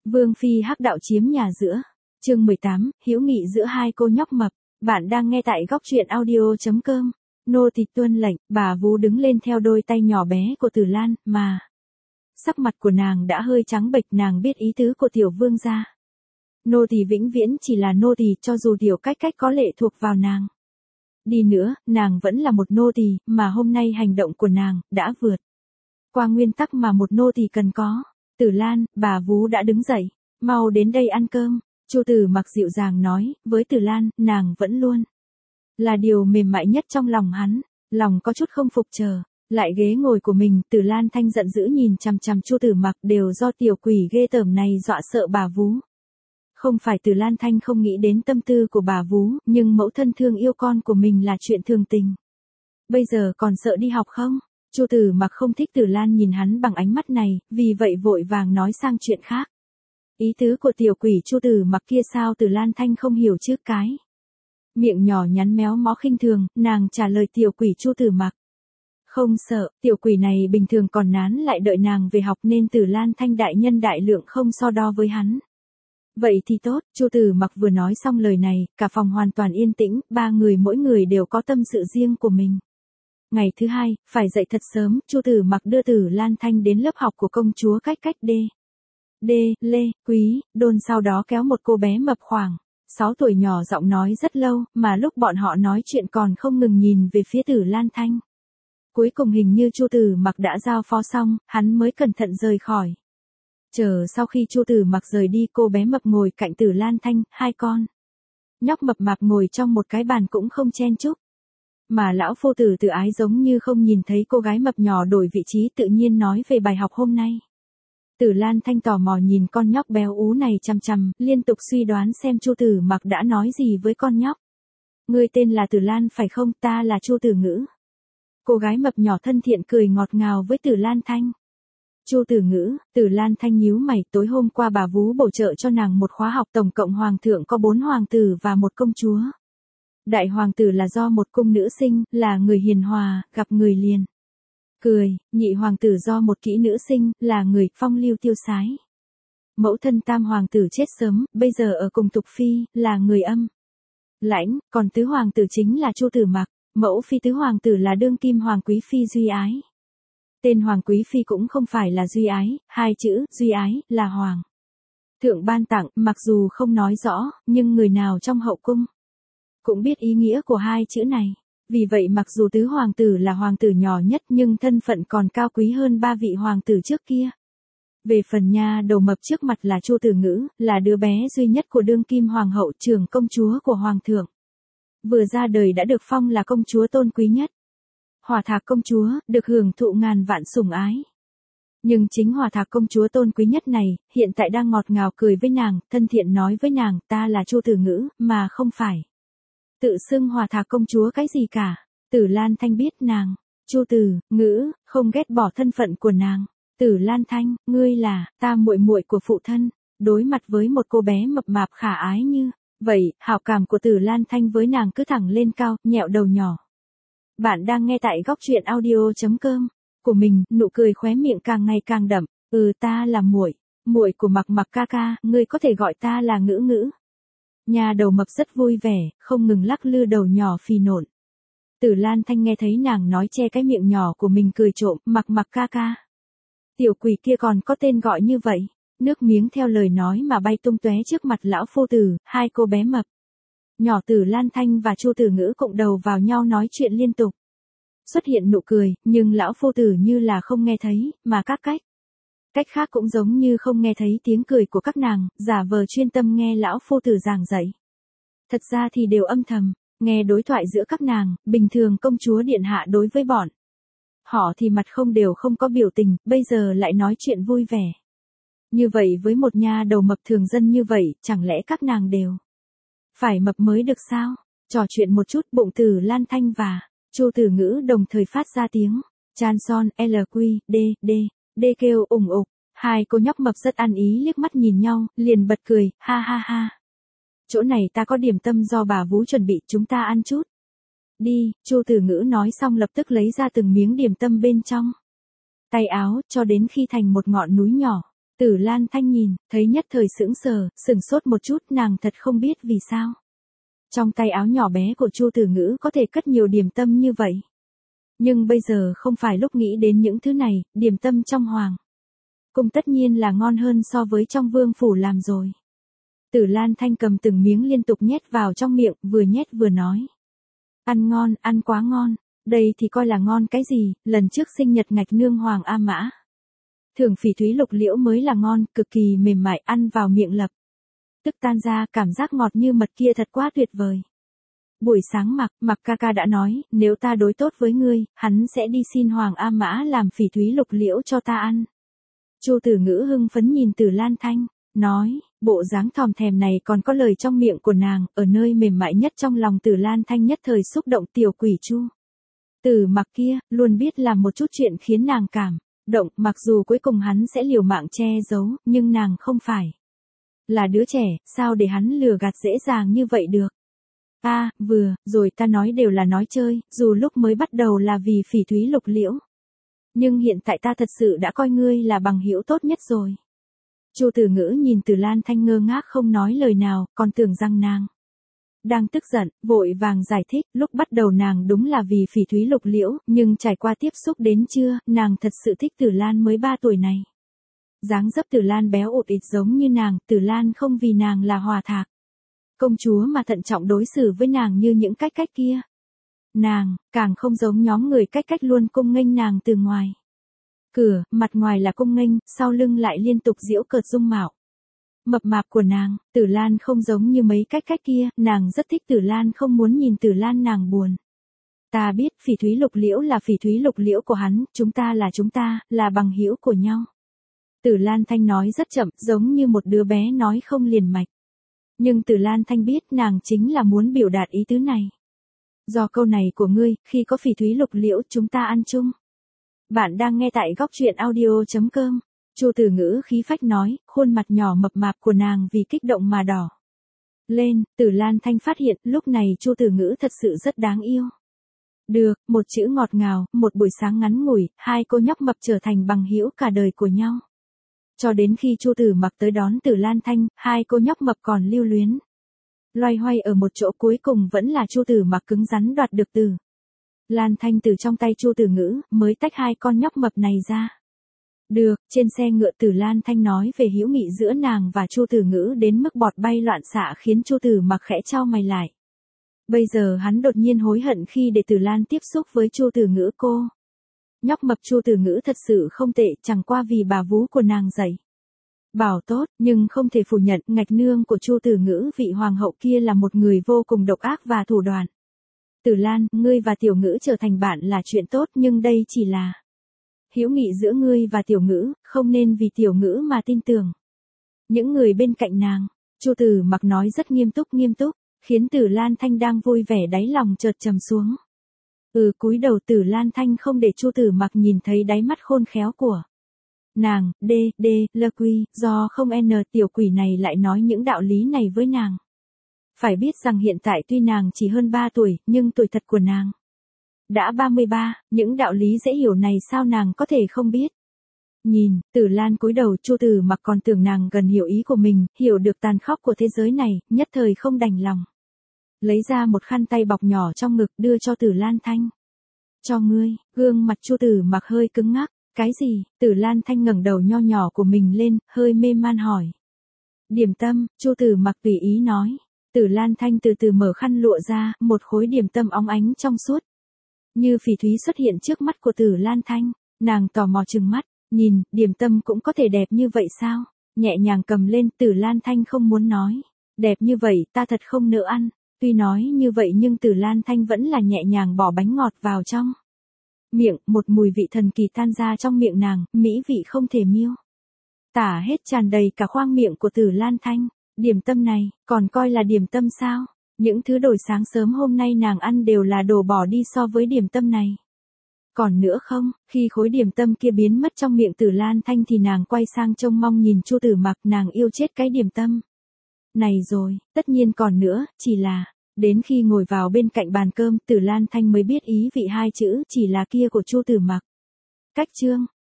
Vương phi hắc đạo chiếm nhà giữa. Chương 18, hữu nghị giữa hai cô nhóc mập. Bạn đang nghe tại góc truyện audio.com. Nô tỳ tuân lệnh, bà Vú đứng lên theo đôi tay nhỏ bé của Tử Lan, mà sắc mặt của nàng đã hơi trắng bệch, nàng biết ý tứ của tiểu vương gia. Nô tỳ vĩnh viễn chỉ là nô tỳ, cho dù tiểu cách cách có lệ thuộc vào nàng đi nữa, nàng vẫn là một nô tỳ, mà hôm nay hành động của nàng đã vượt qua nguyên tắc mà một nô tỳ cần có. Tử Lan, bà Vú đã đứng dậy, mau đến đây ăn cơm. Chu Tử Mặc dịu dàng nói, với Tử Lan, nàng vẫn luôn là điều mềm mại nhất trong lòng hắn. Lòng có chút không phục chờ lại ghế ngồi của mình, Tử Lan Thanh giận dữ nhìn chằm chằm Chu Tử Mặc, đều do tiểu quỷ ghê tởm này dọa sợ bà Vú. Không phải Tử Lan Thanh không nghĩ đến tâm tư của bà Vú, nhưng mẫu thân thương yêu con của mình là chuyện thường tình. Bây giờ còn sợ đi học không? Chu Tử Mặc không thích Tử Lan nhìn hắn bằng ánh mắt này, vì vậy vội vàng nói sang chuyện khác. Ý tứ của tiểu quỷ Chu Tử Mặc kia sao Tử Lan Thanh không hiểu chứ cái. Miệng nhỏ nhắn méo mó khinh thường, nàng trả lời tiểu quỷ Chu Tử Mặc. Không sợ, tiểu quỷ này bình thường còn nán lại đợi nàng về học nên Tử Lan Thanh đại nhân đại lượng không so đo với hắn. Vậy thì tốt, Chu Tử Mặc vừa nói xong lời này, cả phòng hoàn toàn yên tĩnh, ba người mỗi người đều có tâm sự riêng của mình. Ngày thứ hai, phải dậy thật sớm, Chu Tử Mặc đưa Tử Lan Thanh đến lớp học của công chúa cách cách Lê, Quý, Đôn, sau đó kéo một cô bé mập khoảng 6 tuổi nhỏ giọng nói rất lâu, mà lúc bọn họ nói chuyện còn không ngừng nhìn về phía Tử Lan Thanh. Cuối cùng hình như Chu Tử Mặc đã giao phó xong, hắn mới cẩn thận rời khỏi. Chờ sau khi Chu Tử Mặc rời đi, cô bé mập ngồi cạnh Tử Lan Thanh, hai con nhóc mập mạp ngồi trong một cái bàn cũng không chen chúc. Mà lão phu tử Tử Ái giống như không nhìn thấy cô gái mập nhỏ đổi vị trí, tự nhiên nói về bài học hôm nay. Tử Lan Thanh tò mò nhìn con nhóc béo ú này chằm chằm, liên tục suy đoán xem Chu Tử Mặc đã nói gì với con nhóc. Ngươi tên là Tử Lan phải không? Ta là Chu Tử Ngữ. Cô gái mập nhỏ thân thiện cười ngọt ngào với Tử Lan Thanh. Chu Tử Ngữ, Tử Lan Thanh nhíu mày, tối hôm qua bà Vú bổ trợ cho nàng một khóa học, tổng cộng hoàng thượng có 4 hoàng tử và một công chúa. Đại hoàng tử là do một cung nữ sinh, là người hiền hòa, gặp người liền cười, nhị hoàng tử do một kỹ nữ sinh, là người phong lưu tiêu sái. Mẫu thân tam hoàng tử chết sớm, bây giờ ở cùng Tục Phi, là người âm lãnh, còn tứ hoàng tử chính là Chu Tử Mặc, mẫu phi tứ hoàng tử là đương kim hoàng quý phi Duy Ái. Tên hoàng quý phi cũng không phải là Duy Ái, hai chữ Duy Ái là hoàng thượng ban tặng, mặc dù không nói rõ, nhưng người nào trong hậu cung cũng biết ý nghĩa của hai chữ này. Vì vậy mặc dù tứ hoàng tử là hoàng tử nhỏ nhất nhưng thân phận còn cao quý hơn 3 vị hoàng tử trước kia. Về phần nha đầu mập trước mặt là Chu Tử Ngữ, là đứa bé duy nhất của đương kim hoàng hậu, trưởng công chúa của hoàng thượng. Vừa ra đời đã được phong là công chúa tôn quý nhất. Hỏa Thạc công chúa, được hưởng thụ ngàn vạn sủng ái. Nhưng chính Hỏa Thạc công chúa tôn quý nhất này, hiện tại đang ngọt ngào cười với nàng, thân thiện nói với nàng, ta là Chu Tử Ngữ, mà không phải tự xưng Hỏa Thạc công chúa cái gì cả. Tử Lan Thanh biết nàng, Chu Tử Ngữ, không ghét bỏ thân phận của nàng. Tử Lan Thanh, ngươi là, ta muội muội của phụ thân. Đối mặt với một cô bé mập mạp khả ái như vậy, hảo cảm của Tử Lan Thanh với nàng cứ thẳng lên cao, nhẹo đầu nhỏ. Bạn đang nghe tại góc truyện audio.com của mình, nụ cười khóe miệng càng ngày càng đậm. Ta là muội của Mặc Mặc ca ca, ngươi có thể gọi ta là Ngữ Ngữ. Nhà đầu mập rất vui vẻ, không ngừng lắc lư đầu nhỏ phì nộn. Tử Lan Thanh nghe thấy nàng nói che cái miệng nhỏ của mình cười trộm, Mặc Mặc ca ca. Tiểu quỷ kia còn có tên gọi như vậy. Nước miếng theo lời nói mà bay tung tóe trước mặt lão phu tử, hai cô bé mập nhỏ Tử Lan Thanh và Chu Tử Ngữ cộng đầu vào nhau nói chuyện liên tục. Xuất hiện nụ cười, nhưng lão phu tử như là không nghe thấy, mà các cách khác cũng giống như không nghe thấy tiếng cười của các nàng, giả vờ chuyên tâm nghe lão phu tử giảng dạy. Thật ra thì đều âm thầm nghe đối thoại giữa các nàng, bình thường công chúa điện hạ đối với bọn họ thì mặt đều không có biểu tình, bây giờ lại nói chuyện vui vẻ. Như vậy với một nha đầu mập thường dân như vậy, chẳng lẽ các nàng đều phải mập mới được sao? Trò chuyện một chút, bụng Tử Lan Thanh và Chu Tử Ngữ đồng thời phát ra tiếng chan son, D kêu ủng ục. Hai cô nhóc mập rất ăn ý liếc mắt nhìn nhau, liền bật cười, ha ha ha. Chỗ này ta có điểm tâm do bà Vú chuẩn bị, chúng ta ăn chút đi. Chu Tử Ngữ nói xong lập tức lấy ra từng miếng điểm tâm bên trong tay áo, cho đến khi thành một ngọn núi nhỏ. Tử Lan Thanh nhìn, thấy nhất thời sững sốt một chút, nàng thật không biết vì sao. Trong tay áo nhỏ bé của Chu Tử Ngữ có thể cất nhiều điểm tâm như vậy. Nhưng bây giờ không phải lúc nghĩ đến những thứ này, điểm tâm trong hoàng cung tất nhiên là ngon hơn so với trong vương phủ làm rồi. Tử Lan Thanh cầm từng miếng liên tục nhét vào trong miệng, vừa nhét vừa nói. Ăn ngon, ăn quá ngon, đây thì coi là ngon cái gì, lần trước sinh nhật ngạch nương hoàng A Mã. Thường phỉ thúy lục liễu mới là ngon, cực kỳ mềm mại, ăn vào miệng lập tức tan ra, cảm giác ngọt như mật kia thật quá tuyệt vời. Buổi sáng Mặc ca ca đã nói, nếu ta đối tốt với ngươi, hắn sẽ đi xin Hoàng A Mã làm phỉ thúy lục liễu cho ta ăn. Chu Tử Ngữ hưng phấn nhìn Tử Lan Thanh, nói, bộ dáng thòm thèm này còn có lời trong miệng của nàng, ở nơi mềm mại nhất trong lòng Tử Lan Thanh nhất thời xúc động tiểu quỷ Chu Tử Mặc kia, luôn biết làm một chút chuyện khiến nàng cảm động, mặc dù cuối cùng hắn sẽ liều mạng che giấu, nhưng nàng không phải là đứa trẻ, sao để hắn lừa gạt dễ dàng như vậy được. Vừa rồi ta nói đều là nói chơi, dù lúc mới bắt đầu là vì phỉ thúy lục liễu. Nhưng hiện tại ta thật sự đã coi ngươi là bằng hữu tốt nhất rồi. Chu Tử Ngữ nhìn Tử Lan Thanh ngơ ngác không nói lời nào, còn tưởng rằng nàng đang tức giận, vội vàng giải thích, lúc bắt đầu nàng đúng là vì phỉ thúy lục liễu, nhưng trải qua tiếp xúc đến trưa, nàng thật sự thích Tử Lan mới 3 tuổi này. Dáng dấp Tử Lan béo ụt ịt giống như nàng, Tử Lan không vì nàng là Hòa Thạc công chúa mà thận trọng đối xử với nàng như những cách kia. Nàng, càng không giống nhóm người cách luôn cung nghênh nàng từ ngoài cửa, mặt ngoài là cung nghênh, sau lưng lại liên tục giễu cợt dung mạo mập mạp của nàng. Tử Lan không giống như mấy cách kia, nàng rất thích Tử Lan, không muốn nhìn Tử Lan nàng buồn. Ta biết, phỉ thúy lục liễu là phỉ thúy lục liễu của hắn, chúng ta, là bằng hữu của nhau. Tử Lan Thanh nói rất chậm, giống như một đứa bé nói không liền mạch. Nhưng Tử Lan Thanh biết nàng chính là muốn biểu đạt ý tứ này. Do câu này của ngươi, khi có phỉ thúy lục liễu chúng ta ăn chung. Bạn đang nghe tại góc truyện audio.com. Chu Tử Ngữ khí phách nói, khuôn mặt nhỏ mập mạp của nàng vì kích động mà đỏ lên. Tử Lan Thanh phát hiện lúc này Chu Tử Ngữ thật sự rất đáng yêu. Được, một chữ ngọt ngào, một buổi sáng ngắn ngủi, hai cô nhóc mập trở thành bằng hữu cả đời của nhau. Cho đến khi Chu Tử Mặc tới đón Tử Lan Thanh, hai cô nhóc mập còn lưu luyến loay hoay ở một chỗ, cuối cùng vẫn là Chu Tử Mặc cứng rắn đoạt được Tử Lan Thanh từ trong tay Chu Tử Ngữ, mới tách hai con nhóc mập này ra. Được, trên xe ngựa Tử Lan Thanh nói về hữu nghị giữa nàng và Chu Tử Ngữ đến mức bọt bay loạn xạ khiến Chu Tử Mặc khẽ chau mày lại. Bây giờ hắn đột nhiên hối hận khi để Tử Lan tiếp xúc với Chu Tử Ngữ cô. Nhóc mập Chu Tử Ngữ thật sự không tệ, chẳng qua vì bà vú của nàng dạy bảo tốt, nhưng không thể phủ nhận, ngạch nương của Chu Tử Ngữ, vị hoàng hậu kia là một người vô cùng độc ác và thủ đoạn. Tử Lan, ngươi và Tiểu Ngữ trở thành bạn là chuyện tốt, nhưng đây chỉ là hữu nghị giữa ngươi và Tiểu Ngữ, không nên vì Tiểu Ngữ mà tin tưởng những người bên cạnh nàng. Chu Tử Mặc nói rất nghiêm túc, khiến Tử Lan Thanh đang vui vẻ đáy lòng chợt trầm xuống. Cúi đầu. Tử Lan Thanh không để Chu Tử Mặc nhìn thấy đáy mắt khôn khéo của nàng. Do không tiểu quỷ này lại nói những đạo lý này với nàng. Phải biết rằng hiện tại tuy nàng chỉ hơn 3 tuổi, nhưng tuổi thật của nàng đã 33, những đạo lý dễ hiểu này sao nàng có thể không biết. Nhìn, Tử Lan cúi đầu, Chu Tử Mặc còn tưởng nàng gần hiểu ý của mình, hiểu được tàn khốc của thế giới này, nhất thời không đành lòng. Lấy ra một khăn tay bọc nhỏ trong ngực, đưa cho Tử Lan Thanh. Cho ngươi. Gương mặt Chu Tử Mặc hơi cứng ngắc. Cái gì? Tử Lan Thanh ngẩng đầu nho nhỏ của mình lên, hơi mê man hỏi. Điểm tâm. Chu Tử Mặc tùy ý nói. Tử Lan Thanh từ từ mở khăn lụa ra, một khối điểm tâm óng ánh trong suốt như phỉ thúy xuất hiện trước mắt của Tử Lan Thanh. Nàng tò mò trừng mắt, nhìn, điểm tâm cũng có thể đẹp như vậy sao? Nhẹ nhàng cầm lên. Tử Lan Thanh không muốn nói. Đẹp như vậy, ta thật không nỡ ăn. Tuy nói như vậy nhưng Tử Lan Thanh vẫn là nhẹ nhàng bỏ bánh ngọt vào trong miệng, một mùi vị thần kỳ tan ra trong miệng nàng, mỹ vị không thể miêu tả hết, tràn đầy cả khoang miệng của Tử Lan Thanh. Điểm tâm này, còn coi là điểm tâm sao? Những thứ đồ sáng sớm hôm nay nàng ăn đều là đồ bỏ đi so với điểm tâm này. Còn nữa không, khi khối điểm tâm kia biến mất trong miệng Tử Lan Thanh thì nàng quay sang trông mong nhìn Chu Tử Mặc, nàng yêu chết cái điểm tâm này rồi. Tất nhiên còn nữa, chỉ là đến khi ngồi vào bên cạnh bàn cơm, Tử Lan Thanh mới biết ý vị hai chữ chỉ là kia của Chu Tử Mặc. Cách chương